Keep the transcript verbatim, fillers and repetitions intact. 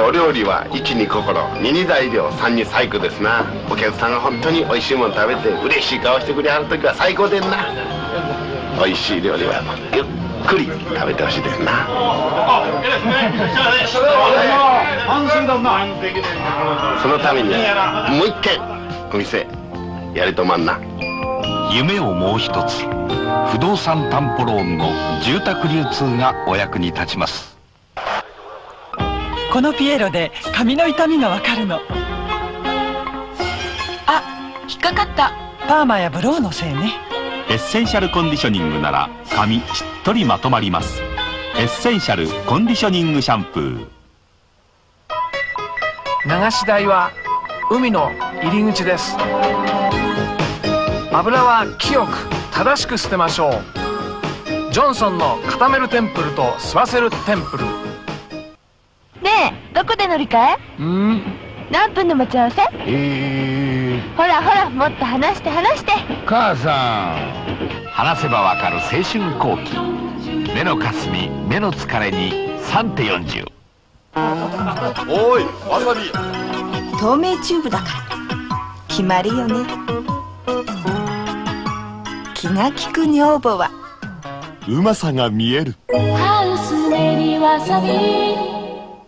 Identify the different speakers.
Speaker 1: お料理はいちに心、にに材料、さんに細工ですな。お客さんが本当においしいもの食べて嬉しい顔してくれはる時は最高でんな。おいしい料理はゆっくり食べてほしいですな。そのためにもう一軒お店やりとまんな。
Speaker 2: 夢をもう一つ、不動産担保ローンの住宅流通がお役に立ちます。
Speaker 3: このピエロで髪の痛みがわかるの。
Speaker 4: あ、引っかかった。
Speaker 3: パーマやブローのせいね。
Speaker 5: エッセンシャルコンディショニングなら髪しっとりまとまります。エッセンシャルコンディショニングシャンプー。
Speaker 6: 流し台は海の入り口です。油は清く正しく捨てましょう。ジョンソンの固めるテンプルと吸わせるテンプル。
Speaker 4: ねえ、どこで乗り換え？
Speaker 6: うん、
Speaker 4: 何分の待ち合わせ？
Speaker 7: えー、
Speaker 4: ほらほら、もっと話して話して。
Speaker 7: 母さん、話せばわかる青春後期。目のかすみ、目の疲れにさんてよんじゅう。
Speaker 8: おい、わさび。
Speaker 9: 透明チューブだから決まりよね。気が利く女房は
Speaker 5: うまさが見える。
Speaker 10: ハウス練りわさび。